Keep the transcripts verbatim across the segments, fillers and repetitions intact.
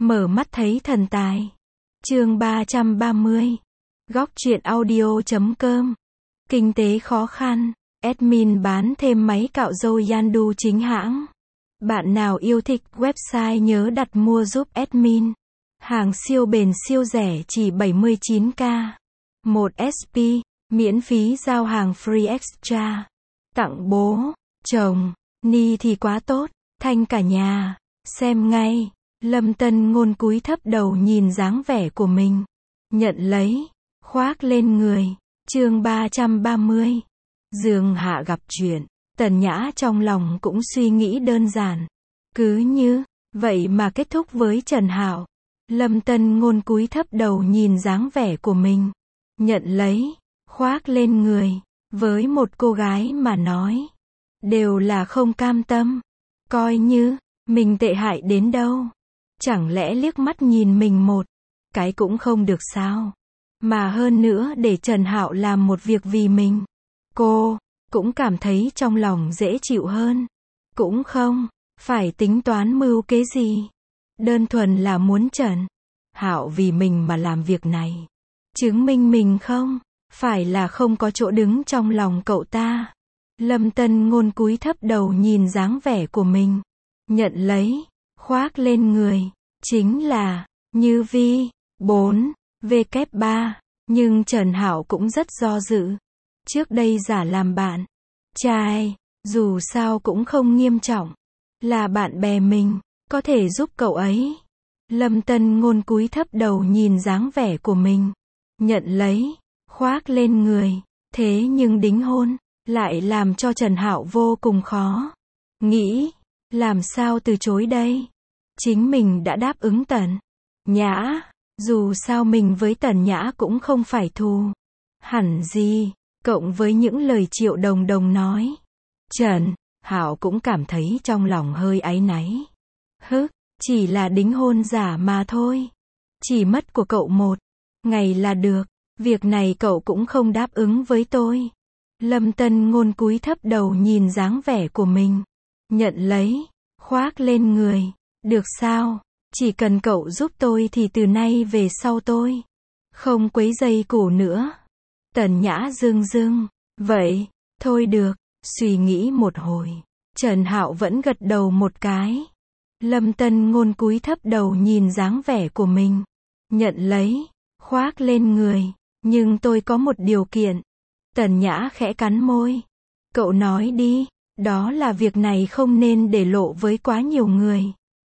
Mở mắt thấy thần tài. Chương ba trăm ba mươi. Góc truyện audio chấm com. Kinh tế khó khăn. Admin bán thêm máy cạo râu Yandu chính hãng. Bạn nào yêu thích website nhớ đặt mua giúp admin. Hàng siêu bền siêu rẻ chỉ bảy mươi chín k. một ét pê, miễn phí giao hàng free extra. Tặng bố, chồng, ni thì quá tốt, thanh cả nhà. Xem ngay. Lâm Tân Ngôn cúi thấp đầu nhìn dáng vẻ của mình. Nhận lấy, khoác lên người. Chương ba trăm ba mươi. Dương Hạ gặp chuyện. Tần Nhã trong lòng cũng suy nghĩ đơn giản. Cứ như vậy mà kết thúc với Trần Hạo. Lâm Tân Ngôn cúi thấp đầu nhìn dáng vẻ của mình. Nhận lấy, khoác lên người. Với một cô gái mà nói, đều là không cam tâm. Coi như mình tệ hại đến đâu, chẳng lẽ liếc mắt nhìn mình một cái cũng không được sao? Mà hơn nữa để Trần Hạo làm một việc vì mình, cô cũng cảm thấy trong lòng dễ chịu hơn. Cũng không phải tính toán mưu kế gì, đơn thuần là muốn Trần Hạo vì mình mà làm việc này, chứng minh mình không phải là không có chỗ đứng trong lòng cậu ta. Lâm Tân Ngôn cúi thấp đầu nhìn dáng vẻ của mình. Nhận lấy, khoác lên người. Chính là Như Vi, bốn, W ba. Nhưng Trần Hạo cũng rất do dự. Trước đây giả làm bạn trai, dù sao cũng không nghiêm trọng. Là bạn bè mình, có thể giúp cậu ấy. Lâm Tân Ngôn cúi thấp đầu nhìn dáng vẻ của mình. Nhận lấy, khoác lên người. Thế nhưng đính hôn lại làm cho Trần Hạo vô cùng khó. Nghĩ, làm sao từ chối đây? Chính mình đã đáp ứng Tần Nhã. Dù sao mình với Tần Nhã cũng không phải thù hẳn gì. Cộng với những lời Triệu Đồng Đồng nói, Trần Hạo cũng cảm thấy trong lòng hơi áy náy. Hứ, chỉ là đính hôn giả mà thôi. Chỉ mất của cậu một ngày là được. Việc này cậu cũng không đáp ứng với tôi. Lâm Tân Ngôn cúi thấp đầu nhìn dáng vẻ của mình. Nhận lấy, khoác lên người. Được sao? Chỉ cần cậu giúp tôi thì từ nay về sau tôi không quấy rầy củ nữa. Tần Nhã dương dương. Vậy, thôi được. Suy nghĩ một hồi, Trần Hạo vẫn gật đầu một cái. Lâm Tân Ngôn cúi thấp đầu nhìn dáng vẻ của mình. Nhận lấy, khoác lên người. Nhưng tôi có một điều kiện. Tần Nhã khẽ cắn môi. Cậu nói đi. Đó là việc này không nên để lộ với quá nhiều người.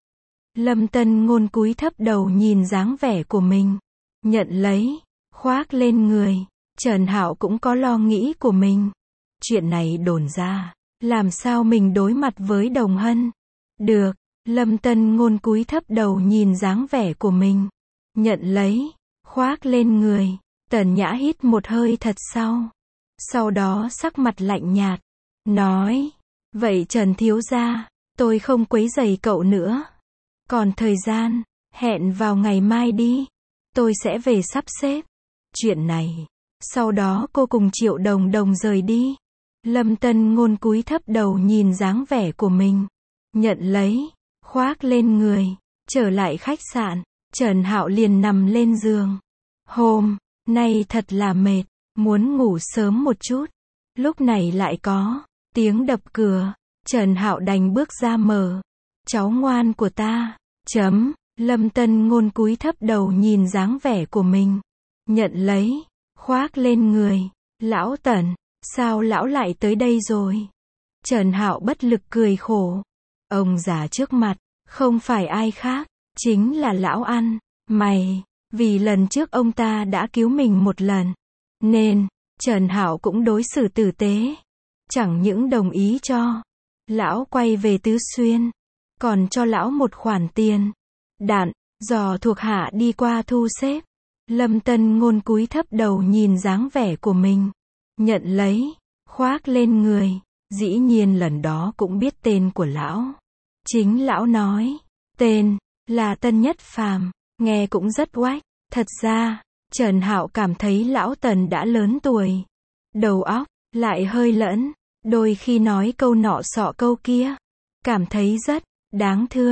Lâm Tân Ngôn cúi thấp đầu nhìn dáng vẻ của mình. Nhận lấy, khoác lên người. Trần Hạo cũng có lo nghĩ của mình. Chuyện này đồn ra, làm sao mình đối mặt với Đồng Hân? Được. Lâm Tân Ngôn cúi thấp đầu nhìn dáng vẻ của mình. Nhận lấy, khoác lên người. Tần Nhã hít một hơi thật sâu. Sau đó sắc mặt lạnh nhạt, nói, vậy Trần thiếu gia, tôi không quấy rầy cậu nữa. Còn thời gian, hẹn vào ngày mai đi. Tôi sẽ về sắp xếp chuyện này. Sau đó cô cùng Triệu Đồng Đồng rời đi. Lâm Tân Ngôn cúi thấp đầu nhìn dáng vẻ của mình. Nhận lấy, khoác lên người. Trở lại khách sạn, Trần Hạo liền nằm lên giường. Hôm nay thật là mệt, muốn ngủ sớm một chút. Lúc này lại có tiếng đập cửa. Trần Hạo đành bước ra mở. Cháu ngoan của ta. Chấm. Lâm Tân Ngôn cúi thấp đầu nhìn dáng vẻ của mình. Nhận lấy, khoác lên người. Lão Tần, sao lão lại tới đây rồi? Trần Hạo bất lực cười khổ. Ông già trước mặt, không phải ai khác, chính là lão ăn mày. Vì lần trước ông ta đã cứu mình một lần, nên Trần Hạo cũng đối xử tử tế. Chẳng những đồng ý cho lão quay về Tứ Xuyên, còn cho lão một khoản tiền đạn, dò thuộc hạ đi qua thu xếp. Lâm Tân Ngôn cúi thấp đầu nhìn dáng vẻ của mình. Nhận lấy, khoác lên người. Dĩ nhiên lần đó cũng biết tên của lão. Chính lão nói, tên là Tân Nhất Phàm, nghe cũng rất oách. Thật ra, Trần Hạo cảm thấy lão Tần đã lớn tuổi, đầu óc lại hơi lẫn, đôi khi nói câu nọ sọ câu kia, cảm thấy rất đáng thương.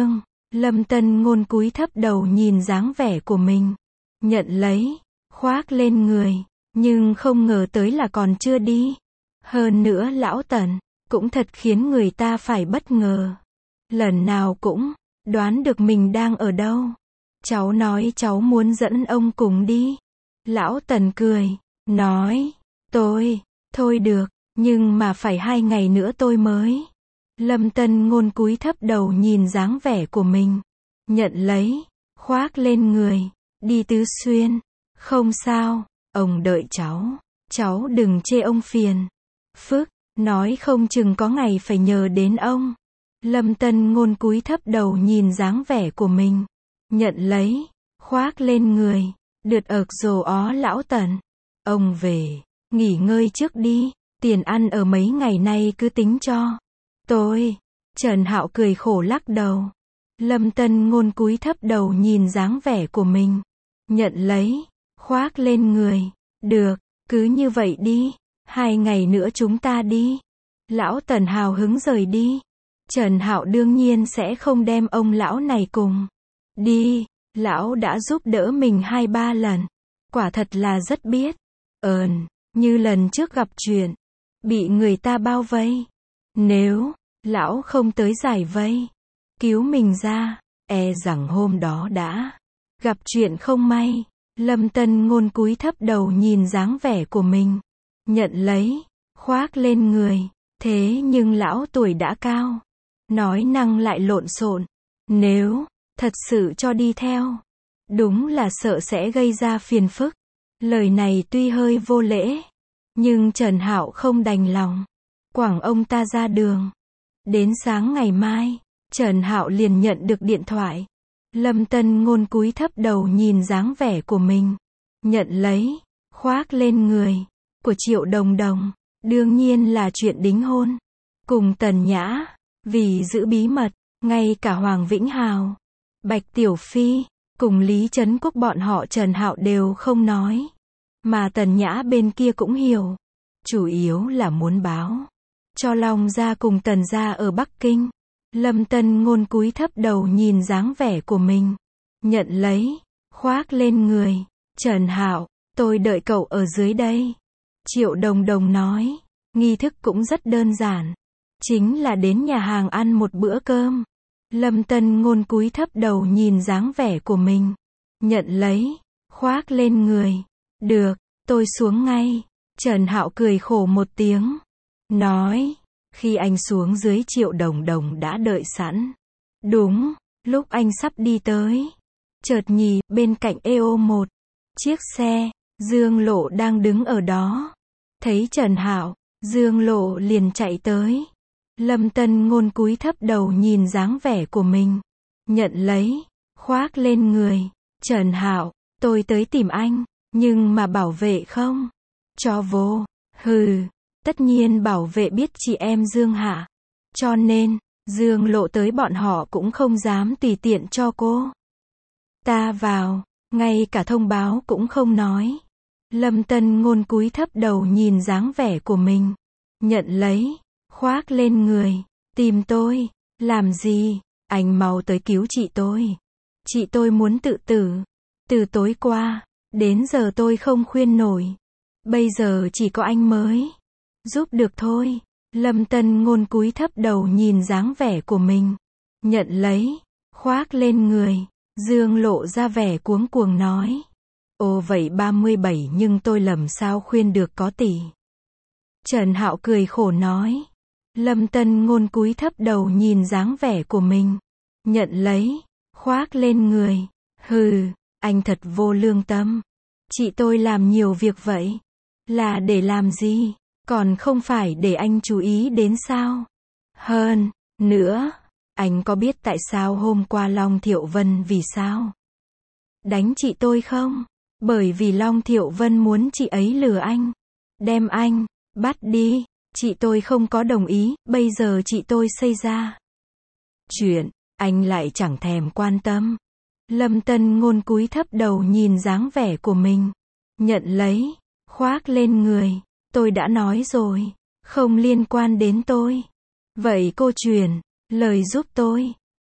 Lâm Tân Ngôn cúi thấp đầu nhìn dáng vẻ của mình. Nhận lấy, khoác lên người. Nhưng không ngờ tới là còn chưa đi. Hơn nữa lão Tần, cũng thật khiến người ta phải bất ngờ. Lần nào cũng, đoán được mình đang ở đâu. Cháu nói cháu muốn dẫn ông cùng đi. Lão Tần cười, nói, tôi, thôi được, nhưng mà phải hai ngày nữa tôi mới. Lâm Tân Ngôn cúi thấp đầu nhìn dáng vẻ của mình. Nhận lấy, khoác lên người, đi Tứ Xuyên. Không sao, ông đợi cháu, cháu đừng chê ông phiền. Phức, nói không chừng có ngày phải nhờ đến ông. Lâm Tân Ngôn cúi thấp đầu nhìn dáng vẻ của mình. Nhận lấy, khoác lên người, đượt ực rồ ó lão Tần. Ông về, nghỉ ngơi trước đi, tiền ăn ở mấy ngày nay cứ tính cho. Tôi, Trần Hạo cười khổ lắc đầu. Lâm Tân Ngôn cúi thấp đầu nhìn dáng vẻ của mình. Nhận lấy, khoác lên người. Được, cứ như vậy đi, hai ngày nữa chúng ta đi. Lão Tần hào hứng rời đi. Trần Hạo đương nhiên sẽ không đem ông lão này cùng đi. Lão đã giúp đỡ mình hai ba lần. Quả thật là rất biết ơn, như lần trước gặp chuyện, bị người ta bao vây. Nếu lão không tới giải vây, cứu mình ra, e rằng hôm đó đã gặp chuyện không may. Lâm Tân Ngôn cúi thấp đầu nhìn dáng vẻ của mình. Nhận lấy, khoác lên người. Thế nhưng lão tuổi đã cao, nói năng lại lộn xộn. Nếu thật sự cho đi theo, đúng là sợ sẽ gây ra phiền phức. Lời này tuy hơi vô lễ, nhưng Trần Hạo không đành lòng, quẳng ông ta ra đường. Đến sáng ngày mai, Trần Hạo liền nhận được điện thoại. Lâm Tân Ngôn cúi thấp đầu nhìn dáng vẻ của mình. Nhận lấy, khoác lên người, của Triệu Đồng Đồng. Đương nhiên là chuyện đính hôn. Cùng Tần Nhã. Vì giữ bí mật, ngay cả Hoàng Vĩnh Hào, Bạch Tiểu Phi, cùng Lý Trấn Quốc bọn họ Trần Hạo đều không nói. Mà Tần Nhã bên kia cũng hiểu. Chủ yếu là muốn báo cho Long gia cùng Tần gia ở Bắc Kinh. Lâm Tân Ngôn cúi thấp đầu nhìn dáng vẻ của mình. Nhận lấy, khoác lên người. Trần Hạo, tôi đợi cậu ở dưới đây. Triệu Đồng Đồng nói, nghi thức cũng rất đơn giản. Chính là đến nhà hàng ăn một bữa cơm. Lâm Tân Ngôn cúi thấp đầu nhìn dáng vẻ của mình. Nhận lấy, khoác lên người. Được, tôi xuống ngay. Trần Hạo cười khổ một tiếng. Nói, khi anh xuống dưới Triệu Đồng Đồng đã đợi sẵn. Đúng, lúc anh sắp đi tới. Chợt nhì, bên cạnh E O một. Chiếc xe, Dương Lộ đang đứng ở đó. Thấy Trần Hạo, Dương Lộ liền chạy tới. Lâm Tân Ngôn cúi thấp đầu nhìn dáng vẻ của mình. Nhận lấy, khoác lên người. Trần Hạo, tôi tới tìm anh, nhưng mà bảo vệ không cho vô. Hừ, tất nhiên bảo vệ biết chị em Dương hả? Cho nên, Dương Lộ tới bọn họ cũng không dám tùy tiện cho cô ta vào, ngay cả thông báo cũng không nói. Lâm Tân Ngôn cúi thấp đầu nhìn dáng vẻ của mình. Nhận lấy, khoác lên người. Tìm tôi, làm gì? Anh mau tới cứu chị tôi. Chị tôi muốn tự tử. Từ tối qua, đến giờ tôi không khuyên nổi. Bây giờ chỉ có anh mới giúp được thôi. Lâm Tân Ngôn cúi thấp đầu nhìn dáng vẻ của mình. Nhận lấy, khoác lên người. Dương Lộ ra vẻ cuống cuồng nói. Ồ vậy ba mươi bảy nhưng tôi làm sao khuyên được có tỷ. Trần Hạo cười khổ nói. Lâm Tân Ngôn cúi thấp đầu nhìn dáng vẻ của mình. Nhận lấy, khoác lên người. Hừ, anh thật vô lương tâm. Chị tôi làm nhiều việc vậy. Là để làm gì? Còn không phải để anh chú ý đến sao? Hơn nữa, anh có biết tại sao hôm qua Long Thiệu Vân vì sao đánh chị tôi không? Bởi vì Long Thiệu Vân muốn chị ấy lừa anh. Đem anh bắt đi. Chị tôi không có đồng ý. Bây giờ chị tôi xây ra chuyện, anh lại chẳng thèm quan tâm. Lâm Tân Ngôn cúi thấp đầu nhìn dáng vẻ của mình. Nhận lấy, khoác lên người. Tôi đã nói rồi, không liên quan đến tôi. Vậy cô truyền lời giúp tôi.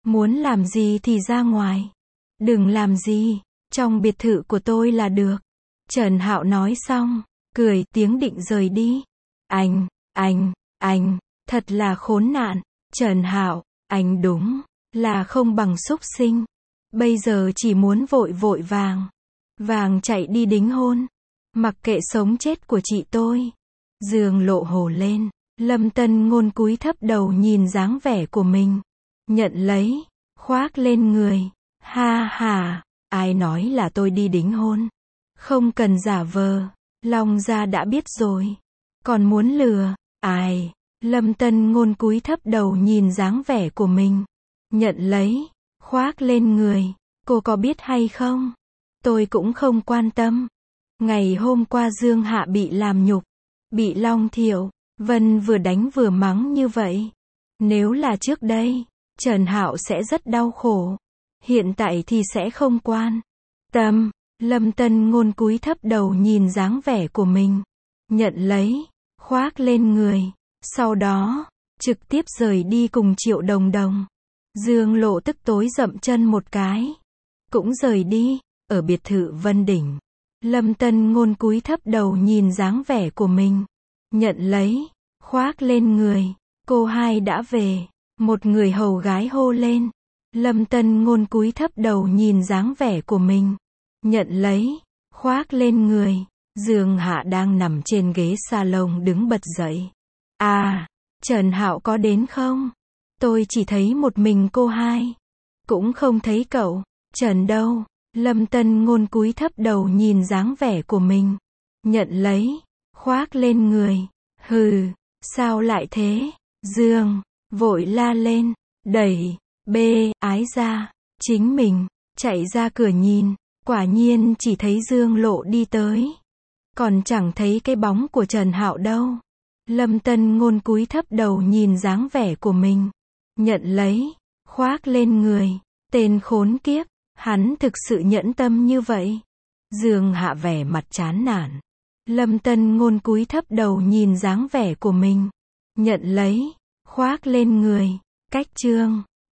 Muốn làm gì thì ra ngoài. Đừng làm gì, trong biệt thự của tôi là được. Trần Hạo nói xong, cười tiếng định rời đi. Anh, anh, anh, thật là khốn nạn. Trần Hạo, anh đúng là không bằng súc sinh. Bây giờ chỉ muốn vội vội vàng. Vàng chạy đi đính hôn. Mặc kệ sống chết của chị tôi. Dương Lộ hồ lên. Lâm Tân Ngôn cúi thấp đầu nhìn dáng vẻ của mình. Nhận lấy, khoác lên người. Ha ha, ai nói là tôi đi đính hôn. Không cần giả vờ. Long gia đã biết rồi. Còn muốn lừa, ai? Lâm Tân Ngôn cúi thấp đầu nhìn dáng vẻ của mình. Nhận lấy, khoác lên người. Cô có biết hay không? Tôi cũng không quan tâm. Ngày hôm qua Dương Hạ bị làm nhục. Bị Long Thiệu, Vân vừa đánh vừa mắng như vậy. Nếu là trước đây, Trần Hạo sẽ rất đau khổ. Hiện tại thì sẽ không quan tâm. Lâm Tân Ngôn cúi thấp đầu nhìn dáng vẻ của mình. Nhận lấy, khoác lên người. Sau đó, trực tiếp rời đi cùng Triệu Đồng Đồng. Dương Lộ tức tối dậm chân một cái. Cũng rời đi, ở biệt thự Vân Đỉnh. Lâm Tân Ngôn cúi thấp đầu nhìn dáng vẻ của mình. Nhận lấy, khoác lên người. Cô hai đã về. Một người hầu gái hô lên. Lâm Tân Ngôn cúi thấp đầu nhìn dáng vẻ của mình. Nhận lấy, khoác lên người. Dương Hạ đang nằm trên ghế salon đứng bật dậy. À, Trần Hạo có đến không? Tôi chỉ thấy một mình cô hai. Cũng không thấy cậu. Trần đâu? Lâm Tân Ngôn cúi thấp đầu nhìn dáng vẻ của mình. Nhận lấy, khoác lên người. Hừ, sao lại thế? Dương, vội la lên, đẩy, bê, ái ra. Chính mình, chạy ra cửa nhìn. Quả nhiên chỉ thấy Dương Lộ đi tới. Còn chẳng thấy cái bóng của Trần Hạo đâu. Lâm Tân Ngôn cúi thấp đầu nhìn dáng vẻ của mình. Nhận lấy, khoác lên người. Tên khốn kiếp, hắn thực sự nhẫn tâm như vậy. Dương Hạ vẻ mặt chán nản. Lâm Tân Ngôn cúi thấp đầu nhìn dáng vẻ của mình. Nhận lấy, khoác lên người. Cách chương